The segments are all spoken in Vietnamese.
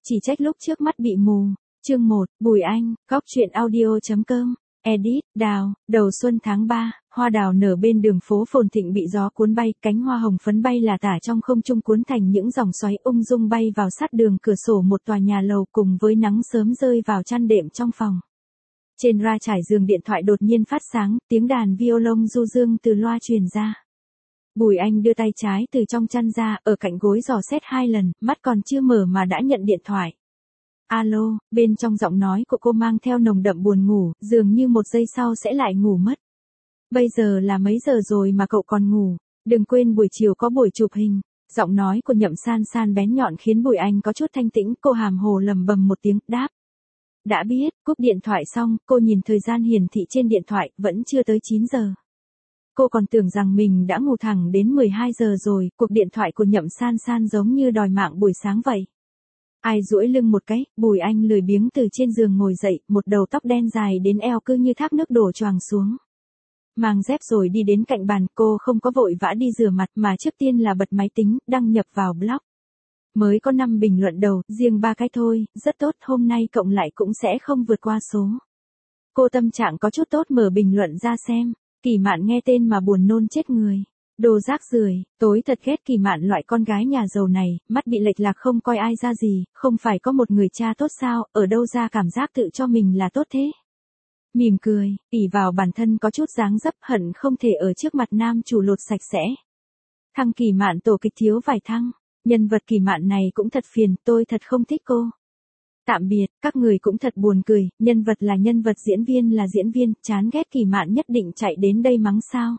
chỉ trách lúc trước mắt bị mù. Chương 1, Bùi Anh, góc truyện audio.com, edit, đào, đầu xuân tháng 3, hoa đào nở bên đường phố phồn thịnh bị gió cuốn bay, cánh hoa hồng phấn bay là tả trong không trung cuốn thành những dòng xoáy ung dung bay vào sát đường cửa sổ một tòa nhà lầu cùng với nắng sớm rơi vào chăn đệm trong phòng. Trên ra trải giường điện thoại đột nhiên phát sáng, tiếng đàn violon du dương từ loa truyền ra. Bùi Anh đưa tay trái từ trong chăn ra, ở cạnh gối dò xét 2 lần, mắt còn chưa mở mà đã nhận điện thoại. Alo, bên trong giọng nói của cô mang theo nồng đậm buồn ngủ, dường như một giây sau sẽ lại ngủ mất. Bây giờ là mấy giờ rồi mà cậu còn ngủ, đừng quên buổi chiều có buổi chụp hình. Giọng nói của Nhậm San San bén nhọn khiến Bùi Anh có chút thanh tĩnh, cô hàm hồ lầm bầm một tiếng, đáp. Đã biết, cúp điện thoại xong, cô nhìn thời gian hiển thị trên điện thoại, vẫn chưa tới 9 giờ. Cô còn tưởng rằng mình đã ngủ thẳng đến 12 giờ rồi, cuộc điện thoại của Nhậm San San giống như đòi mạng buổi sáng vậy. Ai duỗi lưng một cái, Bùi Anh lười biếng từ trên giường ngồi dậy, một đầu tóc đen dài đến eo cứ như thác nước đổ choàng xuống. Mang dép rồi đi đến cạnh bàn, cô không có vội vã đi rửa mặt mà trước tiên là bật máy tính, đăng nhập vào blog. Mới có 5 bình luận đầu, riêng 3 cái thôi, rất tốt, hôm nay cộng lại cũng sẽ không vượt qua số. Cô tâm trạng có chút tốt mở bình luận ra xem, Kỳ Mạn nghe tên mà buồn nôn chết người. Đồ rác rưởi, tối thật ghét Kỳ Mạn loại con gái nhà giàu này, mắt bị lệch lạc không coi ai ra gì, không phải có một người cha tốt sao, ở đâu ra cảm giác tự cho mình là tốt thế. Mỉm cười, ỷ vào bản thân có chút dáng dấp hận không thể ở trước mặt nam chủ lột sạch sẽ. Thằng Kỳ Mạn tổ kịch thiếu vài thăng, nhân vật Kỳ Mạn này cũng thật phiền, tôi thật không thích cô. Tạm biệt, các người cũng thật buồn cười, nhân vật là nhân vật, diễn viên là diễn viên, chán ghét Kỳ Mạn nhất định chạy đến đây mắng sao.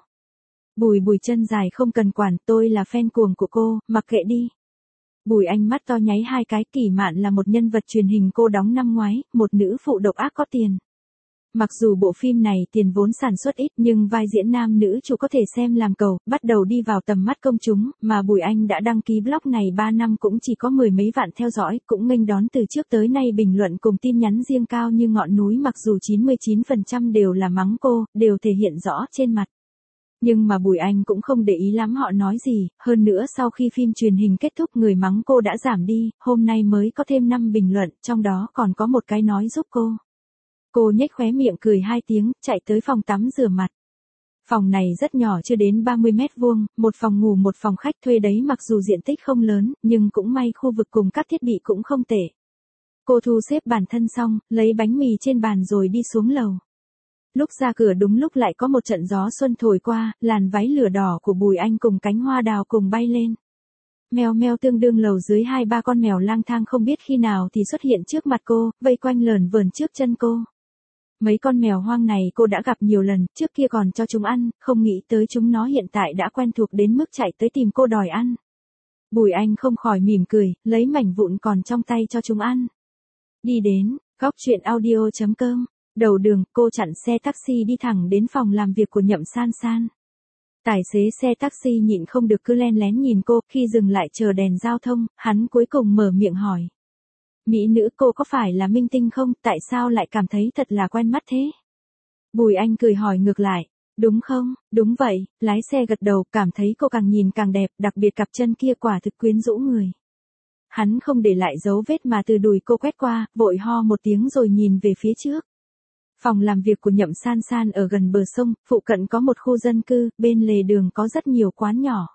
Bùi chân dài không cần quản, tôi là fan cuồng của cô, mặc kệ đi. Bùi Anh mắt to nháy 2 cái, Kỳ Mạn là một nhân vật truyền hình cô đóng năm ngoái, một nữ phụ độc ác có tiền. Mặc dù bộ phim này tiền vốn sản xuất ít nhưng vai diễn nam nữ chủ có thể xem làm cầu, bắt đầu đi vào tầm mắt công chúng, mà Bùi Anh đã đăng ký blog này 3 năm cũng chỉ có 10 mấy vạn theo dõi, cũng nghênh đón từ trước tới nay bình luận cùng tin nhắn riêng cao như ngọn núi, mặc dù 99% đều là mắng cô, đều thể hiện rõ trên mặt. Nhưng mà Bùi Anh cũng không để ý lắm họ nói gì, hơn nữa sau khi phim truyền hình kết thúc người mắng cô đã giảm đi, hôm nay mới có thêm 5 bình luận, trong đó còn có một cái nói giúp cô. Cô nhếch khóe miệng cười 2 tiếng, chạy tới phòng tắm rửa mặt. Phòng này rất nhỏ, chưa đến 30 mét vuông, một phòng ngủ một phòng khách thuê đấy, mặc dù diện tích không lớn, nhưng cũng may khu vực cùng các thiết bị cũng không tệ. Cô thu xếp bản thân xong, lấy bánh mì trên bàn rồi đi xuống lầu. Lúc ra cửa đúng lúc lại có một trận gió xuân thổi qua, làn váy lửa đỏ của Bùi Anh cùng cánh hoa đào cùng bay lên. Mèo meo tương đương lầu dưới 2-3 con mèo lang thang không biết khi nào thì xuất hiện trước mặt cô, vây quanh lởn vởn trước chân cô. Mấy con mèo hoang này cô đã gặp nhiều lần, trước kia còn cho chúng ăn, không nghĩ tới chúng nó hiện tại đã quen thuộc đến mức chạy tới tìm cô đòi ăn. Bùi Anh không khỏi mỉm cười, lấy mảnh vụn còn trong tay cho chúng ăn. Đi đến, góc truyện audio.com, đầu đường, cô chặn xe taxi đi thẳng đến phòng làm việc của Nhậm San San. Tài xế xe taxi nhịn không được cứ len lén nhìn cô, khi dừng lại chờ đèn giao thông, hắn cuối cùng mở miệng hỏi. Mỹ nữ, cô có phải là minh tinh không, tại sao lại cảm thấy thật là quen mắt thế? Bùi Anh cười hỏi ngược lại, đúng không, đúng vậy, lái xe gật đầu, cảm thấy cô càng nhìn càng đẹp, đặc biệt cặp chân kia quả thực quyến rũ người. Hắn không để lại dấu vết mà từ đùi cô quét qua, vội ho một tiếng rồi nhìn về phía trước. Phòng làm việc của Nhậm San San ở gần bờ sông, phụ cận có một khu dân cư, bên lề đường có rất nhiều quán nhỏ.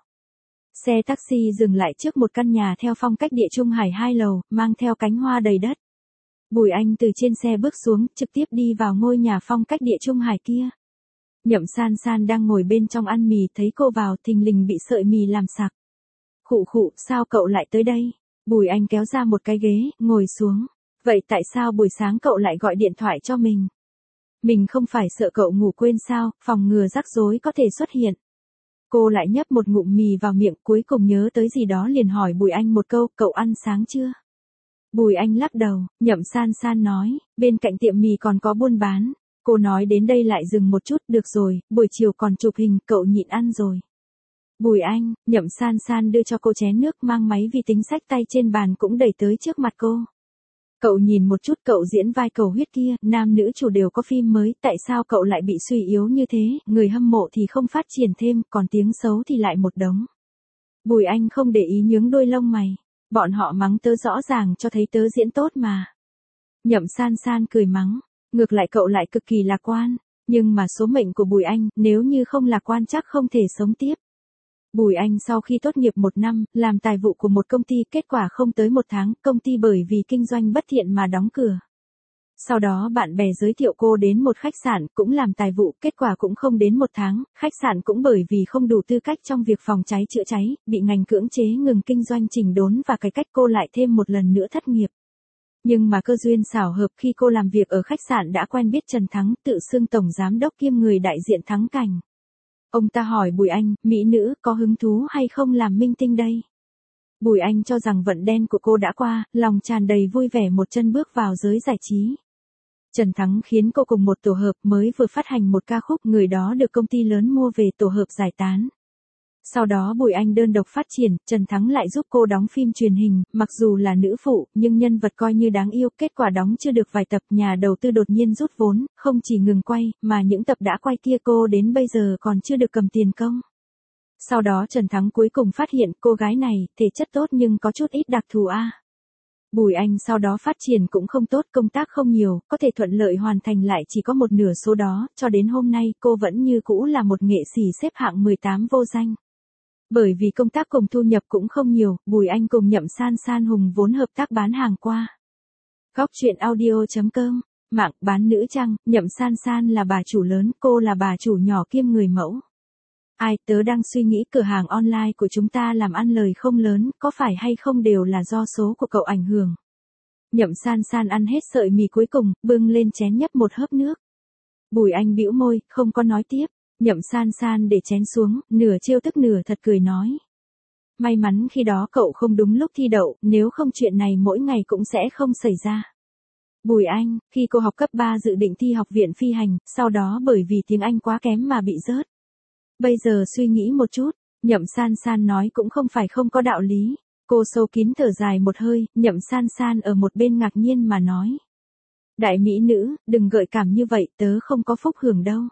Xe taxi dừng lại trước một căn nhà theo phong cách địa trung hải 2 lầu, mang theo cánh hoa đầy đất. Bùi Anh từ trên xe bước xuống, trực tiếp đi vào ngôi nhà phong cách địa trung hải kia. Nhậm San San đang ngồi bên trong ăn mì, thấy cô vào thình lình bị sợi mì làm sặc. Khụ khụ, sao cậu lại tới đây? Bùi Anh kéo ra một cái ghế, ngồi xuống. Vậy tại sao buổi sáng cậu lại gọi điện thoại cho mình? Mình không phải sợ cậu ngủ quên sao, phòng ngừa rắc rối có thể xuất hiện. Cô lại nhấp một ngụm mì vào miệng, cuối cùng nhớ tới gì đó liền hỏi Bùi Anh một câu, cậu ăn sáng chưa? Bùi Anh lắc đầu, Nhậm San San nói, bên cạnh tiệm mì còn có buôn bán. Cô nói đến đây lại dừng một chút, được rồi, buổi chiều còn chụp hình, cậu nhịn ăn rồi. Bùi Anh, Nhậm San San đưa cho cô chén nước, mang máy vi tính xách tay trên bàn cũng đẩy tới trước mặt cô. Cậu nhìn một chút, cậu diễn vai cầu huyết kia, nam nữ chủ đều có phim mới, tại sao cậu lại bị suy yếu như thế, người hâm mộ thì không phát triển thêm, còn tiếng xấu thì lại một đống. Bùi Anh không để ý nhướng đôi lông mày. Bọn họ mắng tớ rõ ràng cho thấy tớ diễn tốt mà. Nhậm San San cười mắng, ngược lại cậu lại cực kỳ lạc quan, nhưng mà số mệnh của Bùi Anh, nếu như không lạc quan chắc không thể sống tiếp. Bùi Anh sau khi tốt nghiệp 1 năm, làm tài vụ của một công ty, kết quả không tới 1 tháng, công ty bởi vì kinh doanh bất thiện mà đóng cửa. Sau đó bạn bè giới thiệu cô đến một khách sạn, cũng làm tài vụ, kết quả cũng không đến 1 tháng, khách sạn cũng bởi vì không đủ tư cách trong việc phòng cháy chữa cháy, bị ngành cưỡng chế ngừng kinh doanh chỉnh đốn và cải cách, cô lại thêm một lần nữa thất nghiệp. Nhưng mà cơ duyên xảo hợp khi cô làm việc ở khách sạn đã quen biết Trần Thắng, tự xưng tổng giám đốc kiêm người đại diện Thắng Cảnh. Ông ta hỏi Bùi Anh, mỹ nữ, có hứng thú hay không làm minh tinh đây? Bùi Anh cho rằng vận đen của cô đã qua, lòng tràn đầy vui vẻ một chân bước vào giới giải trí. Trần Thắng khiến cô cùng một tổ hợp, mới vừa phát hành một ca khúc, người đó được công ty lớn mua về tổ hợp giải tán. Sau đó Bùi Anh đơn độc phát triển, Trần Thắng lại giúp cô đóng phim truyền hình, mặc dù là nữ phụ, nhưng nhân vật coi như đáng yêu, kết quả đóng chưa được vài tập, nhà đầu tư đột nhiên rút vốn, không chỉ ngừng quay, mà những tập đã quay kia cô đến bây giờ còn chưa được cầm tiền công. Sau đó Trần Thắng cuối cùng phát hiện cô gái này, thể chất tốt nhưng có chút ít đặc thù a. Bùi Anh sau đó phát triển cũng không tốt, công tác không nhiều, có thể thuận lợi hoàn thành lại chỉ có một nửa số đó, cho đến hôm nay cô vẫn như cũ là một nghệ sĩ xếp hạng 18 vô danh. Bởi vì công tác cùng thu nhập cũng không nhiều, Bùi Anh cùng Nhậm San San hùng vốn hợp tác bán hàng qua. Góc chuyện audio.com, mạng bán nữ trang, Nhậm San San là bà chủ lớn, cô là bà chủ nhỏ kiêm người mẫu. Ai, tớ đang suy nghĩ cửa hàng online của chúng ta làm ăn lời không lớn, có phải hay không đều là do số của cậu ảnh hưởng. Nhậm San San ăn hết sợi mì cuối cùng, bưng lên chén nhấp một hớp nước. Bùi Anh bĩu môi, không có nói tiếp. Nhậm San San để chén xuống, nửa trêu tức nửa thật cười nói. May mắn khi đó cậu không đúng lúc thi đậu, nếu không chuyện này mỗi ngày cũng sẽ không xảy ra. Bùi Anh, khi cô học cấp 3 dự định thi học viện phi hành, sau đó bởi vì tiếng Anh quá kém mà bị rớt. Bây giờ suy nghĩ một chút, Nhậm San San nói cũng không phải không có đạo lý. Cô sâu kín thở dài một hơi, Nhậm San San ở một bên ngạc nhiên mà nói. Đại mỹ nữ, đừng gợi cảm như vậy, tớ không có phúc hưởng đâu.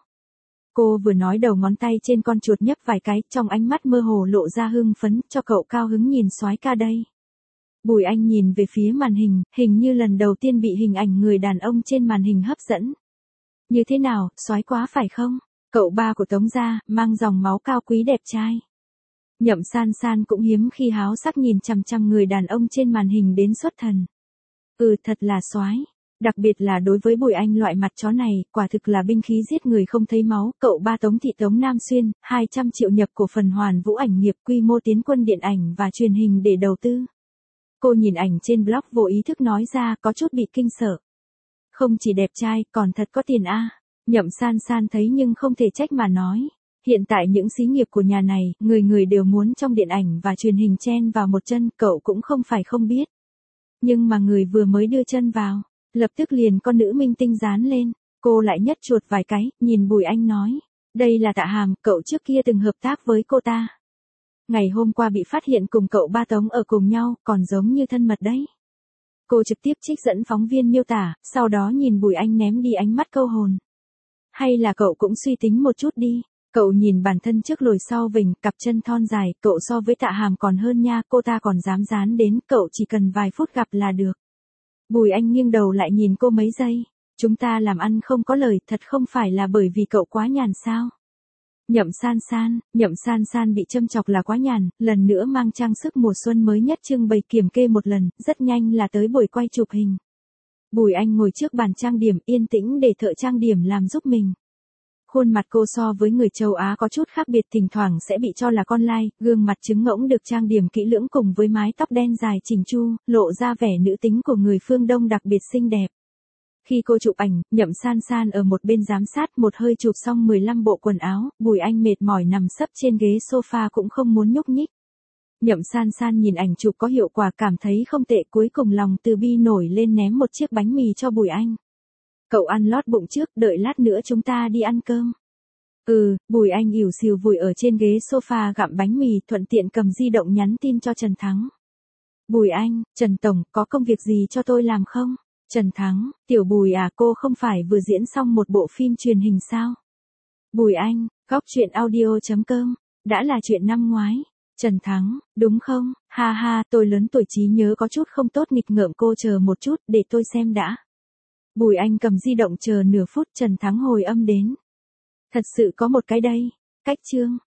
Cô vừa nói đầu ngón tay trên con chuột nhấp vài cái, trong ánh mắt mơ hồ lộ ra hưng phấn, cho cậu cao hứng nhìn soái ca đây. Bùi Anh nhìn về phía màn hình, hình như lần đầu tiên bị hình ảnh người đàn ông trên màn hình hấp dẫn. Như thế nào, soái quá phải không? Cậu ba của Tống gia, mang dòng máu cao quý đẹp trai. Nhậm San San cũng hiếm khi háo sắc nhìn chằm chằm người đàn ông trên màn hình đến xuất thần. Thật là soái. Đặc biệt là đối với Bùi Anh loại mặt chó này, quả thực là binh khí giết người không thấy máu. Cậu ba Tống thị Tống Nam Xuyên, 200 triệu nhập cổ phần Hoàn Vũ ảnh nghiệp, quy mô tiến quân điện ảnh và truyền hình để đầu tư. Cô nhìn ảnh trên blog vô ý thức nói ra, có chút bị kinh sợ. Không chỉ đẹp trai, còn thật có tiền a. Nhậm San San thấy nhưng không thể trách mà nói. Hiện tại những xí nghiệp của nhà này, người người đều muốn trong điện ảnh và truyền hình chen vào một chân, cậu cũng không phải không biết. Nhưng mà người vừa mới đưa chân vào, lập tức liền con nữ minh tinh dán lên, cô lại nhất chuột vài cái, nhìn Bùi Anh nói. Đây là Tạ Hàm, cậu trước kia từng hợp tác với cô ta. Ngày hôm qua bị phát hiện cùng cậu ba Tống ở cùng nhau, còn giống như thân mật đấy. Cô trực tiếp trích dẫn phóng viên miêu tả, sau đó nhìn Bùi Anh ném đi ánh mắt câu hồn. Hay là cậu cũng suy tính một chút đi. Cậu nhìn bản thân trước lồi sau vỉnh, cặp chân thon dài, cậu so với Tạ Hàm còn hơn nha, cô ta còn dám dán đến, cậu chỉ cần vài phút gặp là được. Bùi Anh nghiêng đầu lại nhìn cô mấy giây. Chúng ta làm ăn không có lời, thật không phải là bởi vì cậu quá nhàn sao? Nhậm San San bị châm chọc là quá nhàn, lần nữa mang trang sức mùa xuân mới nhất trưng bày kiểm kê một lần, rất nhanh là tới buổi quay chụp hình. Bùi Anh ngồi trước bàn trang điểm yên tĩnh để thợ trang điểm làm giúp mình. Khuôn mặt cô so với người châu Á có chút khác biệt, thỉnh thoảng sẽ bị cho là con lai, gương mặt trứng ngỗng được trang điểm kỹ lưỡng cùng với mái tóc đen dài chỉnh chu, lộ ra vẻ nữ tính của người phương Đông đặc biệt xinh đẹp. Khi cô chụp ảnh, Nhậm San San ở một bên giám sát, một hơi chụp xong 15 bộ quần áo, Bùi Anh mệt mỏi nằm sấp trên ghế sofa cũng không muốn nhúc nhích. Nhậm San San nhìn ảnh chụp có hiệu quả cảm thấy không tệ, cuối cùng lòng từ bi nổi lên ném một chiếc bánh mì cho Bùi Anh. Cậu ăn lót bụng trước, đợi lát nữa chúng ta đi ăn cơm. Bùi Anh ỉu xìu vùi ở trên ghế sofa gặm bánh mì, thuận tiện cầm di động nhắn tin cho Trần Thắng. Bùi Anh, Trần Tổng, có công việc gì cho tôi làm không? Trần Thắng, tiểu Bùi à, cô không phải vừa diễn xong một bộ phim truyền hình sao? Bùi Anh, góc chuyện audio.com, đã là chuyện năm ngoái. Trần Thắng, đúng không? Ha ha, tôi lớn tuổi trí nhớ có chút không tốt nghịch ngợm, cô chờ một chút, để tôi xem đã. Bùi Anh cầm di động chờ nửa phút, Trần Thắng hồi âm đến. Thật sự có một cái đây. Cách chương.